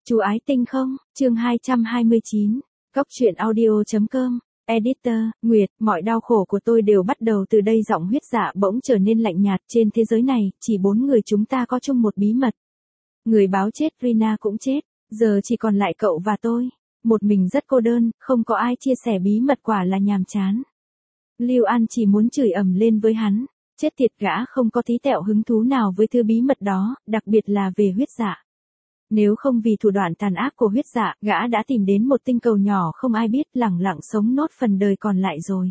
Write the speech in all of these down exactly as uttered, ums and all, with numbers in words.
Chú ái tinh không, chương hai trăm hai mươi chín, Cóc truyện audio.com, Editor, Nguyệt, mọi đau khổ của tôi đều bắt đầu từ đây. Giọng Huyết Dạ bỗng trở nên lạnh nhạt. Trên thế giới này, chỉ bốn người chúng ta có chung một bí mật. Người báo chết Rina cũng chết, giờ chỉ còn lại cậu và tôi. Một mình rất cô đơn, không có ai chia sẻ bí mật, quả là nhàm chán. Lưu An chỉ muốn chửi ầm lên với hắn. Chết tiệt, gã không có tí tẹo hứng thú nào với thứ bí mật đó, đặc biệt là về Huyết Dạ. Nếu không vì thủ đoạn tàn ác của Huyết Dạ, gã đã tìm đến một tinh cầu nhỏ không ai biết, lẳng lặng sống nốt phần đời còn lại rồi.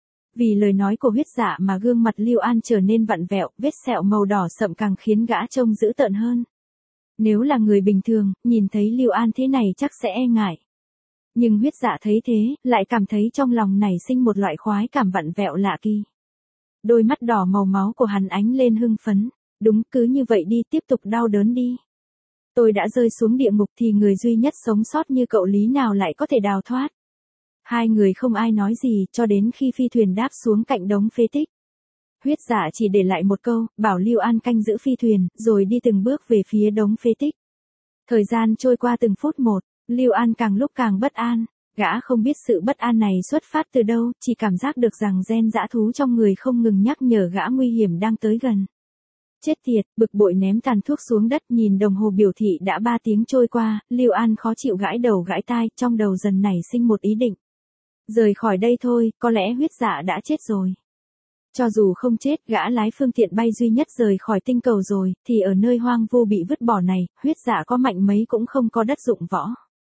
Vì lời nói của Huyết Dạ mà gương mặt Lưu An trở nên vặn vẹo, vết sẹo màu đỏ sậm càng khiến gã trông dữ tợn hơn. Nếu là người bình thường, nhìn thấy Lưu An thế này chắc sẽ e ngại. Nhưng Huyết Dạ thấy thế, lại cảm thấy trong lòng nảy sinh một loại khoái cảm vặn vẹo lạ kỳ. Đôi mắt đỏ màu máu của hắn ánh lên hưng phấn. Đúng, cứ như vậy đi, tiếp tục đau đớn đi. Tôi đã rơi xuống địa ngục thì người duy nhất sống sót như cậu lý nào lại có thể đào thoát. Hai người không ai nói gì cho đến khi phi thuyền đáp xuống cạnh đống phế tích. Huyết Dạ chỉ để lại một câu, bảo Lưu An canh giữ phi thuyền, rồi đi từng bước về phía đống phế tích. Thời gian trôi qua từng phút một, Lưu An càng lúc càng bất an. Gã không biết sự bất an này xuất phát từ đâu, chỉ cảm giác được rằng gen dã thú trong người không ngừng nhắc nhở gã nguy hiểm đang tới gần. Chết tiệt, bực bội ném tàn thuốc xuống đất, nhìn đồng hồ biểu thị đã ba tiếng trôi qua, Lưu An khó chịu gãi đầu gãi tai, trong đầu dần nảy sinh một ý định. Rời khỏi đây thôi, có lẽ Huyết Dạ đã chết rồi. Cho dù không chết, gã lái phương tiện bay duy nhất rời khỏi tinh cầu rồi, thì ở nơi hoang vu bị vứt bỏ này, Huyết Dạ có mạnh mấy cũng không có đất dụng võ.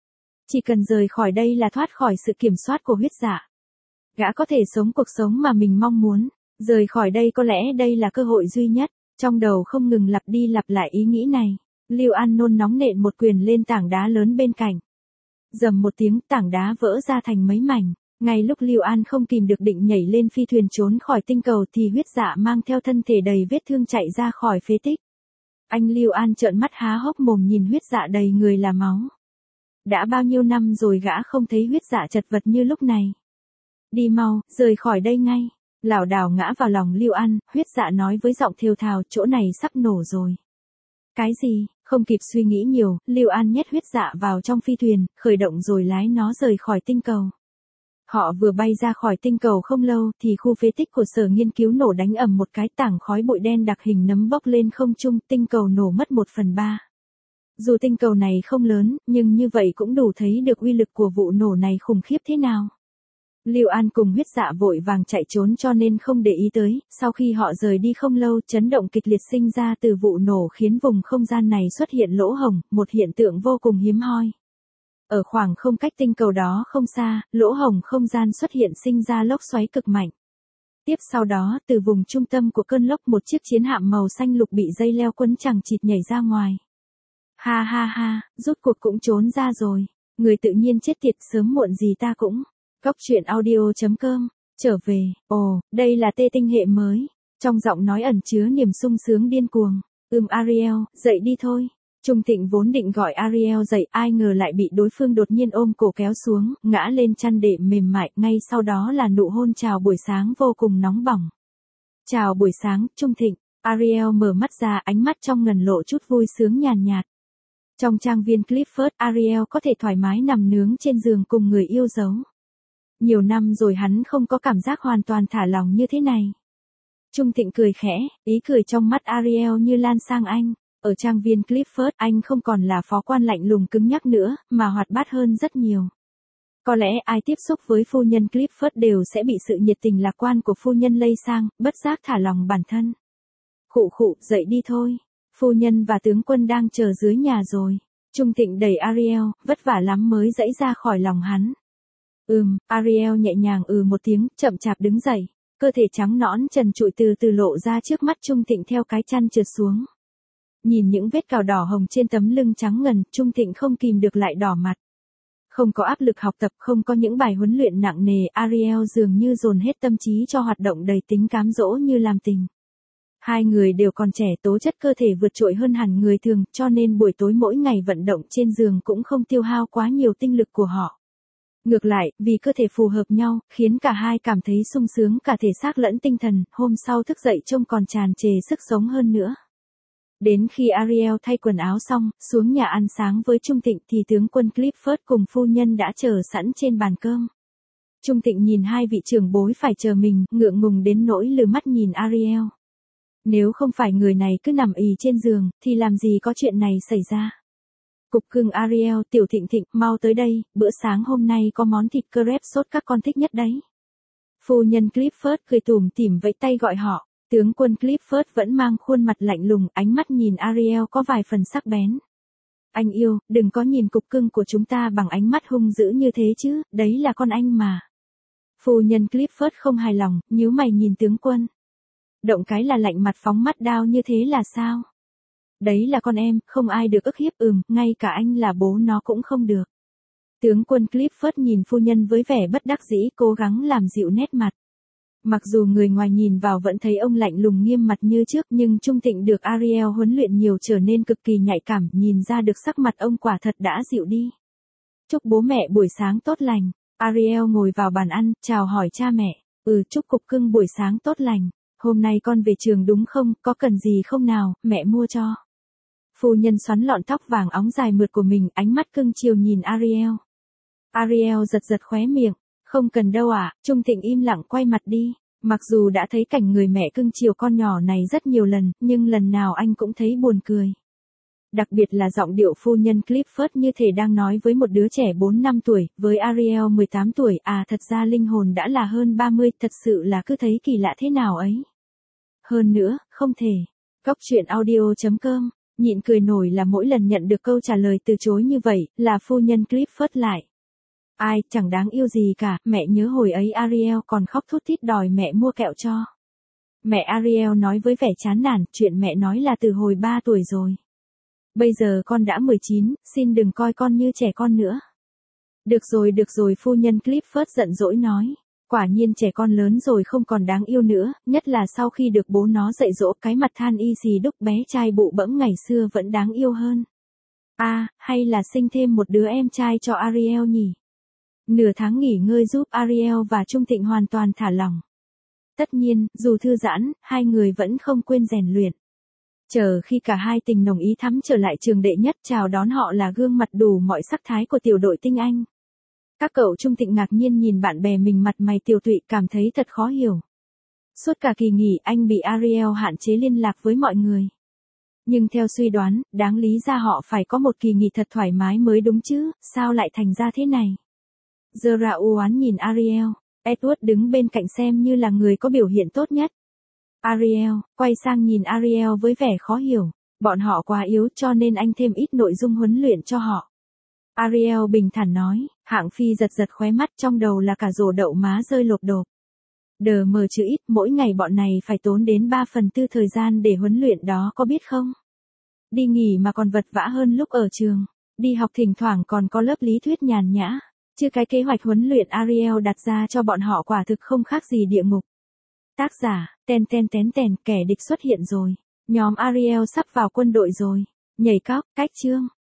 Chỉ cần rời khỏi đây là thoát khỏi sự kiểm soát của Huyết Dạ. Gã có thể sống cuộc sống mà mình mong muốn. Rời khỏi đây, có lẽ đây là cơ hội duy nhất. Trong đầu không ngừng lặp đi lặp lại ý nghĩ này. Lưu An nôn nóng nện một quyền lên tảng đá lớn bên cạnh. Rầm một tiếng, tảng đá vỡ ra thành mấy mảnh. Ngay lúc Lưu An không kìm được định nhảy lên phi thuyền trốn khỏi tinh cầu thì Huyết Dạ mang theo thân thể đầy vết thương chạy ra khỏi phế tích. Anh Lưu An trợn mắt há hốc mồm nhìn Huyết Dạ đầy người là máu. Đã bao nhiêu năm rồi gã không thấy Huyết Dạ chật vật như lúc này. Đi mau, rời khỏi đây ngay. Lảo đảo ngã vào lòng Lưu An, Huyết Dạ nói với giọng thều thào, chỗ này sắp nổ rồi. Cái gì? Không kịp suy nghĩ nhiều, Lưu An nhét Huyết Dạ vào trong phi thuyền, khởi động rồi lái nó rời khỏi tinh cầu. Họ vừa bay ra khỏi tinh cầu không lâu thì khu phế tích của sở nghiên cứu nổ đánh ầm một cái, tảng khói bụi đen đặc hình nấm bốc lên không trung, tinh cầu nổ mất một phần ba. Dù tinh cầu này không lớn, nhưng như vậy cũng đủ thấy được uy lực của vụ nổ này khủng khiếp thế nào. Lưu An cùng Huyết Dạ vội vàng chạy trốn cho nên không để ý tới. Sau khi họ rời đi không lâu, chấn động kịch liệt sinh ra từ vụ nổ khiến vùng không gian này xuất hiện lỗ hổng, một hiện tượng vô cùng hiếm hoi. Ở khoảng không cách tinh cầu đó không xa, lỗ hổng không gian xuất hiện sinh ra lốc xoáy cực mạnh. Tiếp sau đó, từ vùng trung tâm của cơn lốc, một chiếc chiến hạm màu xanh lục bị dây leo quấn chằng chịt nhảy ra ngoài. Ha ha ha, rốt cuộc cũng trốn ra rồi. Người tự nhiên chết tiệt, sớm muộn gì ta cũng. Cóc truyện audio.com, trở về. Ồ, đây là tê tinh hệ mới. Trong giọng nói ẩn chứa niềm sung sướng điên cuồng. Ừm Ariel, dậy đi thôi. Trung Thịnh vốn định gọi Ariel dậy, ai ngờ lại bị đối phương đột nhiên ôm cổ kéo xuống, ngã lên chăn đệm mềm mại, ngay sau đó là nụ hôn chào buổi sáng vô cùng nóng bỏng. Chào buổi sáng, Trung Thịnh. Ariel mở mắt ra, ánh mắt trong ngần lộ chút vui sướng nhàn nhạt. Trong trang viên Clifford, Ariel có thể thoải mái nằm nướng trên giường cùng người yêu dấu. Nhiều năm rồi hắn không có cảm giác hoàn toàn thả lỏng như thế này. Trung Thịnh cười khẽ, ý cười trong mắt Ariel như lan sang anh. Ở trang viên Clifford, anh không còn là phó quan lạnh lùng cứng nhắc nữa, mà hoạt bát hơn rất nhiều. Có lẽ ai tiếp xúc với phu nhân Clifford đều sẽ bị sự nhiệt tình lạc quan của phu nhân lây sang, bất giác thả lòng bản thân. Khụ khụ, dậy đi thôi. Phu nhân và tướng quân đang chờ dưới nhà rồi. Trung Thịnh đẩy Ariel, vất vả lắm mới dãy ra khỏi lòng hắn. Ừm, Ariel nhẹ nhàng ừ một tiếng, chậm chạp đứng dậy. Cơ thể trắng nõn trần trụi từ từ lộ ra trước mắt Trung Thịnh theo cái chăn trượt xuống. Nhìn những vết cào đỏ hồng trên tấm lưng trắng ngần, Trung Thịnh không kìm được lại đỏ mặt. Không có áp lực học tập, không có những bài huấn luyện nặng nề, Ariel dường như dồn hết tâm trí cho hoạt động đầy tính cám dỗ như làm tình. Hai người đều còn trẻ, tố chất cơ thể vượt trội hơn hẳn người thường, cho nên buổi tối mỗi ngày vận động trên giường cũng không tiêu hao quá nhiều tinh lực của họ. Ngược lại, vì cơ thể phù hợp nhau, khiến cả hai cảm thấy sung sướng cả thể xác lẫn tinh thần, hôm sau thức dậy trông còn tràn trề sức sống hơn nữa. Đến khi Ariel thay quần áo xong, xuống nhà ăn sáng với Trung Tịnh thì tướng quân Clifford cùng phu nhân đã chờ sẵn trên bàn cơm. Trung Tịnh nhìn hai vị trưởng bối phải chờ mình, ngượng ngùng đến nỗi lừ mắt nhìn Ariel. Nếu không phải người này cứ nằm ì trên giường, thì làm gì có chuyện này xảy ra. Cục cưng Ariel, Tiểu Thịnh Thịnh, mau tới đây, bữa sáng hôm nay có món thịt crepe sốt các con thích nhất đấy. Phu nhân Clifford cười tủm tỉm vẫy tay gọi họ. Tướng quân Clifford vẫn mang khuôn mặt lạnh lùng, ánh mắt nhìn Ariel có vài phần sắc bén. Anh yêu, đừng có nhìn cục cưng của chúng ta bằng ánh mắt hung dữ như thế chứ, đấy là con anh mà. Phu nhân Clifford không hài lòng, nhíu mày nhìn tướng quân. Động cái là lạnh mặt phóng mắt đao như thế là sao? Đấy là con em, không ai được ức hiếp, ừm, ngay cả anh là bố nó cũng không được. Tướng quân Clifford nhìn phu nhân với vẻ bất đắc dĩ, cố gắng làm dịu nét mặt. Mặc dù người ngoài nhìn vào vẫn thấy ông lạnh lùng nghiêm mặt như trước, nhưng Trung Tịnh được Ariel huấn luyện nhiều trở nên cực kỳ nhạy cảm, nhìn ra được sắc mặt ông quả thật đã dịu đi. Chúc bố mẹ buổi sáng tốt lành. Ariel ngồi vào bàn ăn, chào hỏi cha mẹ. Ừ, chúc cục cưng buổi sáng tốt lành. Hôm nay con về trường đúng không, có cần gì không nào, mẹ mua cho. Phu nhân xoắn lọn tóc vàng óng dài mượt của mình, ánh mắt cưng chiều nhìn Ariel. Ariel giật giật khóe miệng. Không cần đâu ạ, à, Trung Tịnh im lặng quay mặt đi. Mặc dù đã thấy cảnh người mẹ cưng chiều con nhỏ này rất nhiều lần, nhưng lần nào anh cũng thấy buồn cười. Đặc biệt là giọng điệu phu nhân Clifford như thể đang nói với một đứa trẻ bốn năm tuổi, với Ariel mười tám tuổi, à thật ra linh hồn đã là hơn ba mươi, thật sự là cứ thấy kỳ lạ thế nào ấy. Hơn nữa, không thể. Cóc truyện audio chấm com, nhịn cười nổi là mỗi lần nhận được câu trả lời từ chối như vậy, là phu nhân Clifford lại. Ai, chẳng đáng yêu gì cả, mẹ nhớ hồi ấy Ariel còn khóc thút thít đòi mẹ mua kẹo cho. Mẹ Ariel nói với vẻ chán nản, chuyện mẹ nói là từ hồi ba tuổi rồi. Bây giờ con đã mười chín, xin đừng coi con như trẻ con nữa. Được rồi được rồi, phu nhân Clifford giận dỗi nói. Quả nhiên trẻ con lớn rồi không còn đáng yêu nữa, nhất là sau khi được bố nó dạy dỗ, cái mặt than y xì đúc bé trai bụ bẫm ngày xưa vẫn đáng yêu hơn. À, hay là sinh thêm một đứa em trai cho Ariel nhỉ? Nửa tháng nghỉ ngơi giúp Ariel và Trung Tịnh hoàn toàn thả lỏng. Tất nhiên, dù thư giãn, hai người vẫn không quên rèn luyện. Chờ khi cả hai tình nồng ý thắm trở lại trường đệ nhất, chào đón họ là gương mặt đủ mọi sắc thái của tiểu đội tinh anh. Các cậu Trung Tịnh ngạc nhiên nhìn bạn bè mình mặt mày tiều tụy, cảm thấy thật khó hiểu. Suốt cả kỳ nghỉ, anh bị Ariel hạn chế liên lạc với mọi người. Nhưng theo suy đoán, đáng lý ra họ phải có một kỳ nghỉ thật thoải mái mới đúng chứ, sao lại thành ra thế này? Zora u oán nhìn Ariel, Edward đứng bên cạnh xem như là người có biểu hiện tốt nhất. Ariel, quay sang nhìn Ariel với vẻ khó hiểu, bọn họ quá yếu cho nên anh thêm ít nội dung huấn luyện cho họ. Ariel bình thản nói, Hạng Phi giật giật khóe mắt, trong đầu là cả rổ đậu má rơi lộp đột. Đờ mờ chứ ít, mỗi ngày bọn này phải tốn đến ba phần tư thời gian để huấn luyện đó có biết không? Đi nghỉ mà còn vật vã hơn lúc ở trường, đi học thỉnh thoảng còn có lớp lý thuyết nhàn nhã. Chứ cái kế hoạch huấn luyện Ariel đặt ra cho bọn họ quả thực không khác gì địa ngục. Tác giả, ten ten tén tèn, kẻ địch xuất hiện rồi. Nhóm Ariel sắp vào quân đội rồi. Nhảy cóc, cách chương.